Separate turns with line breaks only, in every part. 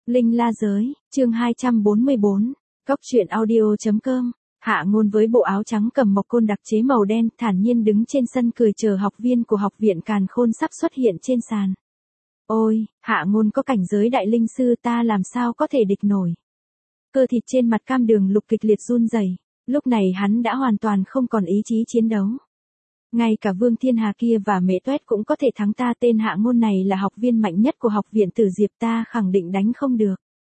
Linh La Giới, chương 244, Cốc truyện audio.com. Hạ Ngôn với bộ áo trắng cầm mộc côn đặc chế màu đen thản nhiên đứng trên sân cười chờ học viên của học viện Càn Khôn sắp xuất hiện trên sàn. Ôi, Hạ Ngôn có cảnh giới đại linh sư, ta làm sao có thể địch nổi. Cơ thịt trên mặt Cam Đường Lục kịch liệt run rẩy, lúc này hắn đã hoàn toàn không còn ý chí chiến đấu. Ngay cả Vương Thiên Hà kia và Mễ Tuét cũng có thể thắng ta, tên Hạ Ngôn này là học viên mạnh nhất của học viện Tử Diệp, ta khẳng định đánh không được.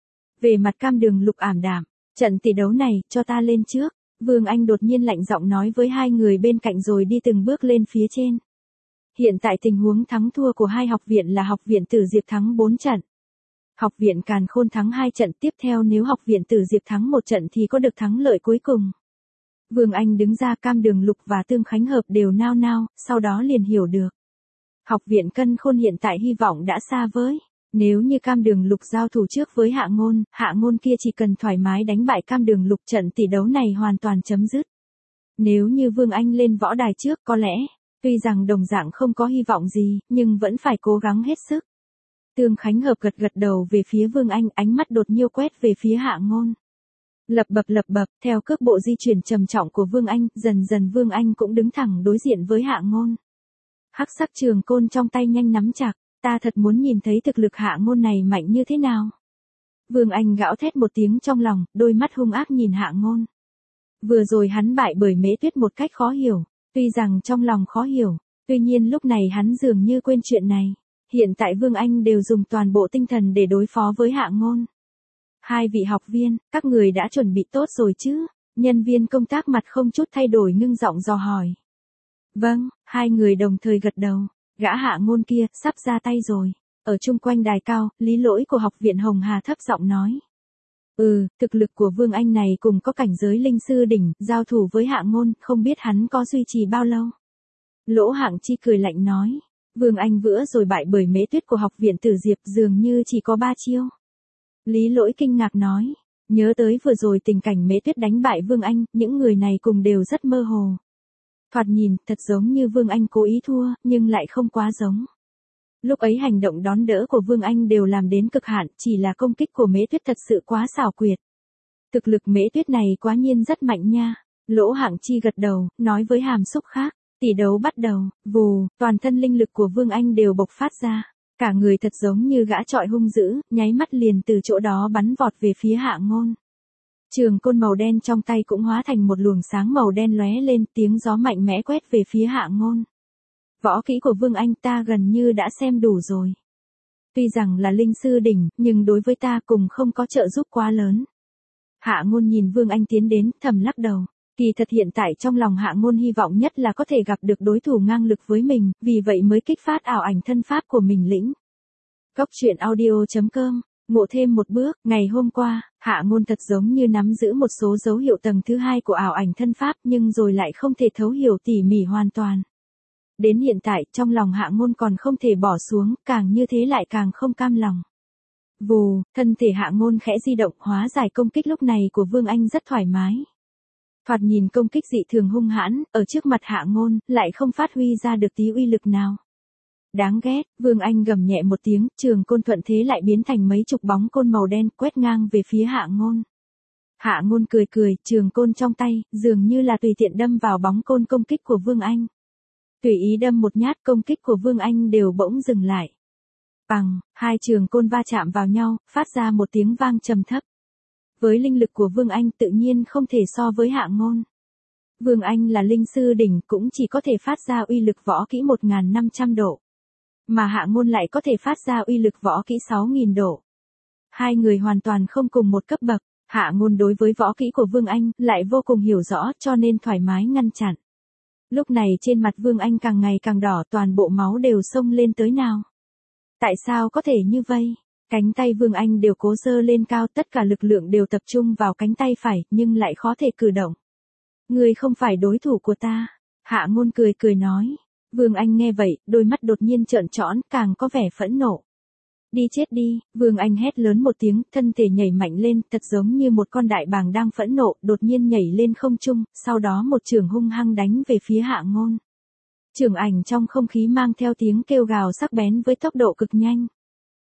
Về mặt Cam Đường Lục ảm đạm, trận tỷ đấu này, cho ta lên trước. Vương Anh đột nhiên lạnh giọng nói với hai người bên cạnh rồi đi từng bước lên phía trên. Hiện tại tình huống thắng thua của hai học viện là học viện Tử Diệp thắng 4 trận. Học viện Càn Khôn thắng 2 trận, tiếp theo nếu học viện Tử Diệp thắng 1 trận thì có được thắng lợi cuối cùng. Vương Anh đứng ra, Cam Đường Lục và Tương Khánh Hợp đều nao nao, sau đó liền hiểu được. Học viện Càn Khôn hiện tại hy vọng đã xa vời. Nếu như Cam Đường Lục giao thủ trước với Hạ Ngôn kia chỉ cần thoải mái đánh bại Cam Đường Lục, trận tỷ đấu này hoàn toàn chấm dứt. Nếu như Vương Anh lên võ đài trước có lẽ, tuy rằng đồng dạng không có hy vọng gì, nhưng vẫn phải cố gắng hết sức. Tương Khánh Hợp gật gật đầu về phía Vương Anh, ánh mắt đột nhiên quét về phía Hạ Ngôn. Lập bập, theo cước bộ di chuyển trầm trọng của Vương Anh, dần dần Vương Anh cũng đứng thẳng đối diện với Hạ Ngôn. Hắc sắc trường côn trong tay nhanh nắm chặt. Ta thật muốn nhìn thấy thực lực Hạ Ngôn này mạnh như thế nào. Vương Anh gào thét một tiếng trong lòng, đôi mắt hung ác nhìn Hạ Ngôn. Vừa rồi hắn bại bởi Mễ Tuyết một cách khó hiểu, tuy rằng trong lòng khó hiểu, tuy nhiên lúc này hắn dường như quên chuyện này. Hiện tại Vương Anh đều dùng toàn bộ tinh thần để đối phó với Hạ Ngôn. Hai vị học viên, các người đã chuẩn bị tốt rồi chứ? Nhân viên công tác mặt không chút thay đổi ngưng giọng dò hỏi. Vâng, hai người đồng thời gật đầu. Gã Hạ Ngôn kia, sắp ra tay rồi. Ở chung quanh đài cao, Lý Lỗi của học viện Hồng Hà thấp giọng nói. Thực lực của Vương Anh này cùng có cảnh giới linh sư đỉnh, giao thủ với Hạ Ngôn, không biết hắn có duy trì bao lâu. Lỗ Hạng Chi cười lạnh nói. Vương Anh vừa rồi bại bởi Mễ Tuyết của học viện Tử Diệp dường như chỉ có 3 chiêu. Lý Lỗi kinh ngạc nói. Nhớ tới vừa rồi tình cảnh Mễ Tuyết đánh bại Vương Anh, những người này cùng đều rất mơ hồ. Thoạt nhìn, thật giống như Vương Anh cố ý thua, nhưng lại không quá giống. Lúc ấy hành động đón đỡ của Vương Anh đều làm đến cực hạn, chỉ là công kích của Mễ Tuyết thật sự quá xảo quyệt. Thực lực Mễ Tuyết này quá nhiên rất mạnh nha. Lỗ Hạng Chi gật đầu, nói với hàm xúc khác. Tỷ đấu bắt đầu, vù, toàn thân linh lực của Vương Anh đều bộc phát ra. Cả người thật giống như gã trọi hung dữ, nháy mắt liền từ chỗ đó bắn vọt về phía Hạ Ngôn. Trường côn màu đen trong tay cũng hóa thành một luồng sáng màu đen lóe lên, tiếng gió mạnh mẽ quét về phía Hạ Ngôn. Võ kỹ của Vương Anh ta gần như đã xem đủ rồi. Tuy rằng là linh sư đỉnh, nhưng đối với ta cùng không có trợ giúp quá lớn. Hạ Ngôn nhìn Vương Anh tiến đến, thầm lắc đầu. Kỳ thật hiện tại trong lòng Hạ Ngôn hy vọng nhất là có thể gặp được đối thủ ngang lực với mình, vì vậy mới kích phát ảo ảnh thân pháp của mình lĩnh. Cốc truyện audio.com. Ngộ thêm một bước, ngày hôm qua, Hạ Ngôn thật giống như nắm giữ một số dấu hiệu tầng thứ 2 của ảo ảnh thân pháp, nhưng rồi lại không thể thấu hiểu tỉ mỉ hoàn toàn. Đến hiện tại, trong lòng Hạ Ngôn còn không thể bỏ xuống, càng như thế lại càng không cam lòng. Vù, thân thể Hạ Ngôn khẽ di động, hóa giải công kích lúc này của Vương Anh rất thoải mái. Thoạt nhìn công kích dị thường hung hãn, ở trước mặt Hạ Ngôn, lại không phát huy ra được tí uy lực nào. Đáng ghét, Vương Anh gầm nhẹ một tiếng, trường côn thuận thế lại biến thành mấy chục bóng côn màu đen quét ngang về phía Hạ Ngôn. Hạ Ngôn cười, trường côn trong tay, dường như là tùy tiện đâm vào bóng côn công kích của Vương Anh. Tùy ý đâm một nhát, công kích của Vương Anh đều bỗng dừng lại. Bằng, hai trường côn va chạm vào nhau, phát ra một tiếng vang trầm thấp. Với linh lực của Vương Anh tự nhiên không thể so với Hạ Ngôn. Vương Anh là linh sư đỉnh cũng chỉ có thể phát ra uy lực võ kỹ 1.500 độ. Mà Hạ Ngôn lại có thể phát ra uy lực võ kỹ 6.000 độ. Hai người hoàn toàn không cùng một cấp bậc, Hạ Ngôn đối với võ kỹ của Vương Anh lại vô cùng hiểu rõ cho nên thoải mái ngăn chặn. Lúc này trên mặt Vương Anh càng ngày càng đỏ, toàn bộ máu đều xông lên tới nào. Tại sao có thể như vậy? Cánh tay Vương Anh đều cố giơ lên cao, tất cả lực lượng đều tập trung vào cánh tay phải, nhưng lại khó thể cử động. Ngươi không phải đối thủ của ta. Hạ Ngôn cười nói. Vương Anh nghe vậy, đôi mắt đột nhiên trợn tròn, càng có vẻ phẫn nộ. Đi chết đi, Vương Anh hét lớn một tiếng, thân thể nhảy mạnh lên, thật giống như một con đại bàng đang phẫn nộ, đột nhiên nhảy lên không trung, sau đó một chưởng hung hăng đánh về phía Hạ Ngôn. Chưởng ảnh trong không khí mang theo tiếng kêu gào sắc bén với tốc độ cực nhanh.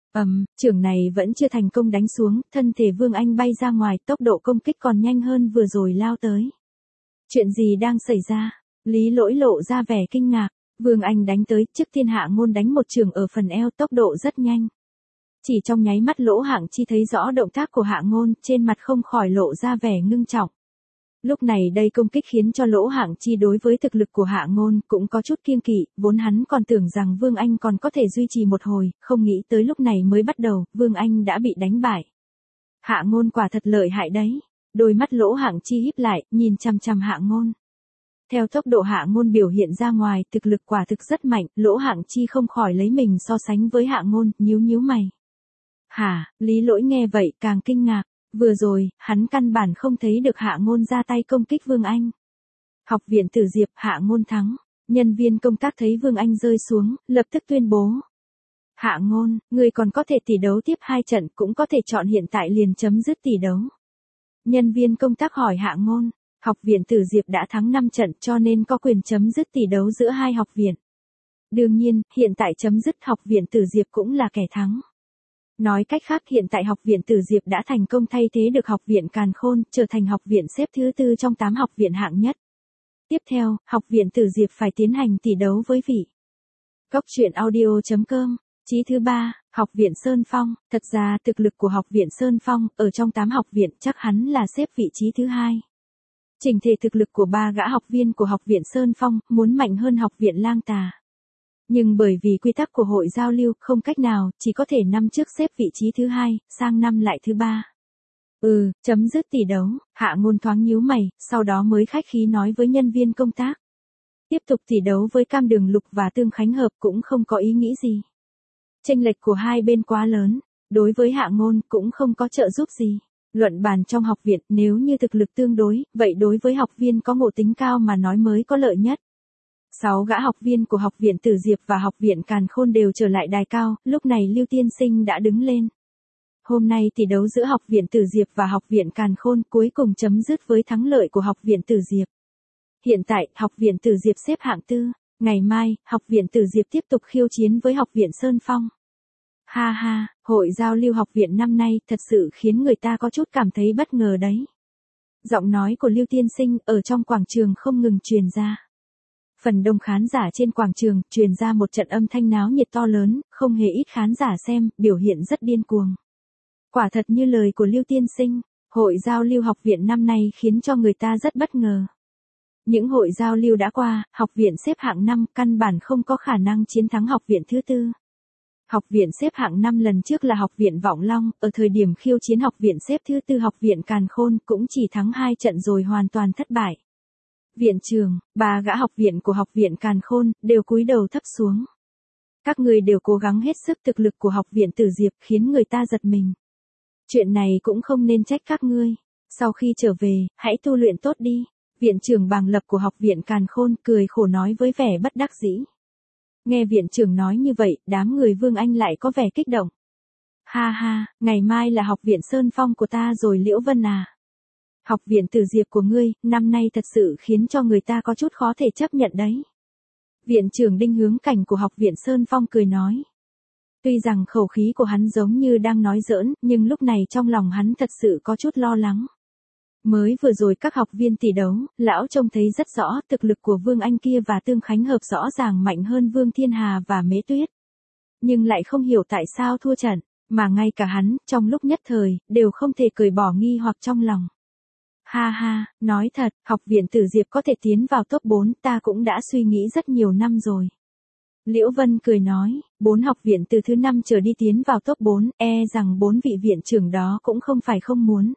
Chưởng này vẫn chưa thành công đánh xuống, thân thể Vương Anh bay ra ngoài, tốc độ công kích còn nhanh hơn vừa rồi lao tới. Chuyện gì đang xảy ra? Lý Lỗi lộ ra vẻ kinh ngạc. Vương Anh đánh tới, trước tiên Hạ Ngôn đánh một chưởng ở phần eo, tốc độ rất nhanh. Chỉ trong nháy mắt Lỗ Hạng Chi thấy rõ động tác của Hạ Ngôn, trên mặt không khỏi lộ ra vẻ ngưng trọng. Lúc này đây công kích khiến cho Lỗ Hạng Chi đối với thực lực của Hạ Ngôn cũng có chút kiêng kỵ, vốn hắn còn tưởng rằng Vương Anh còn có thể duy trì một hồi, không nghĩ tới lúc này mới bắt đầu, Vương Anh đã bị đánh bại. Hạ Ngôn quả thật lợi hại đấy. Đôi mắt Lỗ Hạng Chi híp lại, nhìn chằm chằm Hạ Ngôn. Theo tốc độ Hạ Ngôn biểu hiện ra ngoài, thực lực quả thực rất mạnh, Lỗ Hạng Chi không khỏi lấy mình so sánh với Hạ Ngôn, nhíu nhíu mày. Hả? Lý Lỗi nghe vậy càng kinh ngạc. Vừa rồi, hắn căn bản không thấy được Hạ Ngôn ra tay công kích Vương Anh. Học viện Tử Diệp, Hạ Ngôn thắng. Nhân viên công tác thấy Vương Anh rơi xuống, lập tức tuyên bố. Hạ Ngôn, người còn có thể tỷ đấu tiếp 2 trận, cũng có thể chọn hiện tại liền chấm dứt tỷ đấu. Nhân viên công tác hỏi Hạ Ngôn, học viện Tử Diệp đã thắng 5 trận cho nên có quyền chấm dứt tỷ đấu giữa 2 học viện. Đương nhiên, hiện tại chấm dứt học viện Tử Diệp cũng là kẻ thắng. Nói cách khác hiện tại học viện Tử Diệp đã thành công thay thế được học viện Càn Khôn, trở thành học viện xếp thứ 4 trong 8 học viện hạng nhất. Tiếp theo, học viện Tử Diệp phải tiến hành tỷ đấu với vị. Cốc truyện audio.com, chí thứ 3, học viện Sơn Phong. Thật ra thực lực của học viện Sơn Phong, ở trong 8 học viện chắc hắn là xếp vị trí thứ 2. Chỉnh thể thực lực của 3 gã học viên của học viện Sơn Phong, muốn mạnh hơn học viện Lang Tà. Nhưng bởi vì quy tắc của hội giao lưu, không cách nào, chỉ có thể năm trước xếp vị trí thứ 2, sang năm lại thứ 3. Chấm dứt tỷ đấu, Hạ Ngôn thoáng nhíu mày, sau đó mới khách khí nói với nhân viên công tác. Tiếp tục tỷ đấu với Cam Đường Lục và Tương Khánh Hợp cũng không có ý nghĩ gì. Chênh lệch của hai bên quá lớn, đối với Hạ Ngôn cũng không có trợ giúp gì. Luận bàn trong học viện, nếu như thực lực tương đối, vậy đối với học viên có ngộ tính cao mà nói mới có lợi nhất. 6 gã học viên của học viện Tử Diệp và học viện Càn Khôn đều trở lại đài cao, lúc này Lưu Tiên Sinh đã đứng lên. Hôm nay tỷ đấu giữa học viện Tử Diệp và học viện Càn Khôn cuối cùng chấm dứt với thắng lợi của học viện Tử Diệp. Hiện tại, học viện Tử Diệp xếp hạng 4, ngày mai, học viện Tử Diệp tiếp tục khiêu chiến với học viện Sơn Phong. Ha ha, hội giao lưu học viện năm nay thật sự khiến người ta có chút cảm thấy bất ngờ đấy. Giọng nói của Lưu Tiên Sinh ở trong quảng trường không ngừng truyền ra. Phần đông khán giả trên quảng trường truyền ra một trận âm thanh náo nhiệt to lớn, không hề ít khán giả xem, biểu hiện rất điên cuồng. Quả thật như lời của Lưu Tiên Sinh, hội giao lưu học viện năm nay khiến cho người ta rất bất ngờ. Những hội giao lưu đã qua, học viện xếp hạng 5 căn bản không có khả năng chiến thắng học viện thứ 4. Học viện xếp hạng 5 lần trước là học viện Vọng Long, ở thời điểm khiêu chiến học viện xếp thứ 4 học viện Càn Khôn cũng chỉ thắng 2 trận rồi hoàn toàn thất bại. Viện trưởng, 3 gã học viện của học viện Càn Khôn đều cúi đầu thấp xuống. Các người đều cố gắng hết sức, thực lực của học viện Tử Diệp khiến người ta giật mình. Chuyện này cũng không nên trách các ngươi. Sau khi trở về, hãy tu luyện tốt đi. Viện trưởng Bàng Lập của học viện Càn Khôn cười khổ nói với vẻ bất đắc dĩ. Nghe viện trưởng nói như vậy, đám người Vương Anh lại có vẻ kích động. Ha ha, ngày mai là học viện Sơn Phong của ta rồi Liễu Vân à. Học viện Tử Diệp của ngươi, năm nay thật sự khiến cho người ta có chút khó thể chấp nhận đấy. Viện trưởng Đinh Hướng Cảnh của học viện Sơn Phong cười nói. Tuy rằng khẩu khí của hắn giống như đang nói giỡn, nhưng lúc này trong lòng hắn thật sự có chút lo lắng. Mới vừa rồi các học viên tỷ đấu, lão trông thấy rất rõ thực lực của Vương Anh kia và Tương Khánh Hợp rõ ràng mạnh hơn Vương Thiên Hà và Mễ Tuyết. Nhưng lại không hiểu tại sao thua trận, mà ngay cả hắn, trong lúc nhất thời, đều không thể cởi bỏ nghi hoặc trong lòng. Ha ha, nói thật, học viện Tử Diệp có thể tiến vào top 4, ta cũng đã suy nghĩ rất nhiều năm rồi. Liễu Vân cười nói, 4 học viện từ thứ 5 trở đi tiến vào top 4, rằng 4 vị viện trưởng đó cũng không phải không muốn.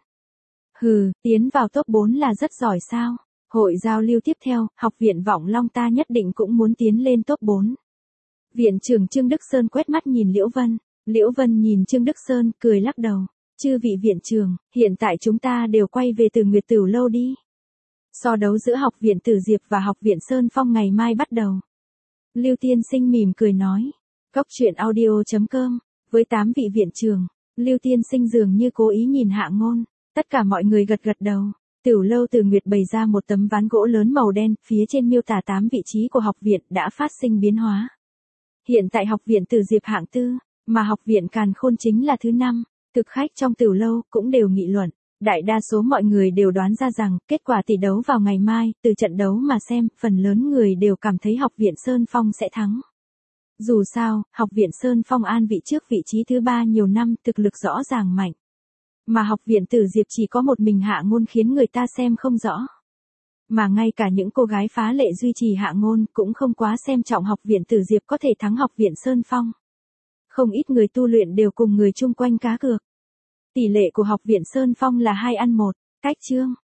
Tiến vào top 4 là rất giỏi sao? Hội giao lưu tiếp theo, học viện Vọng Long ta nhất định cũng muốn tiến lên top 4. Viện trưởng Trương Đức Sơn quét mắt nhìn Liễu Vân. Liễu Vân nhìn Trương Đức Sơn, cười lắc đầu. Chư vị viện trưởng, hiện tại chúng ta đều quay về Từ Nguyệt Tửu lâu đi. So đấu giữa học viện Tử Diệp và học viện Sơn Phong ngày mai bắt đầu. Lưu Tiên Sinh mỉm cười nói. Cốc truyện audio.com, với 8 vị viện trưởng, Lưu Tiên Sinh dường như cố ý nhìn Hạ Ngôn. Tất cả mọi người gật gật đầu. Tửu lâu Từ Nguyệt bày ra một tấm ván gỗ lớn màu đen, phía trên miêu tả 8 vị trí của học viện đã phát sinh biến hóa. Hiện tại học viện Tử Diệp hạng 4, Mà học viện Càn Khôn chính là thứ 5, thực khách trong tiểu lâu cũng đều nghị luận. Đại đa số mọi người đều đoán ra rằng, kết quả tỷ đấu vào ngày mai, từ trận đấu mà xem, phần lớn người đều cảm thấy học viện Sơn Phong sẽ thắng. Dù sao, học viện Sơn Phong an vị trước vị trí thứ 3 nhiều năm, thực lực rõ ràng mạnh. Mà học viện Tử Diệp chỉ có một mình Hạ Ngôn khiến người ta xem không rõ. Mà ngay cả những cô gái phá lệ duy trì Hạ Ngôn cũng không quá xem trọng học viện Tử Diệp có thể thắng học viện Sơn Phong. Không ít người tu luyện đều cùng người chung quanh cá cược. Tỷ lệ của học viện Sơn Phong là 2-1, cách chương.